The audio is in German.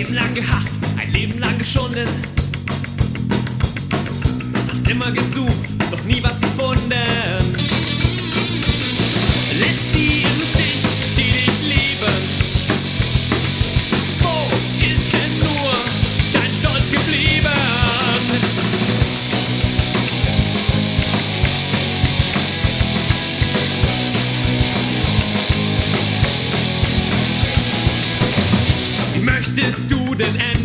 Leben lang gehasst, ein Leben lang geschunden. Hast immer gesucht, doch nie was gefunden. Lässt die im Stich, die dich lieben. Wo ist denn nur dein Stolz geblieben? Möchtest du denn endlich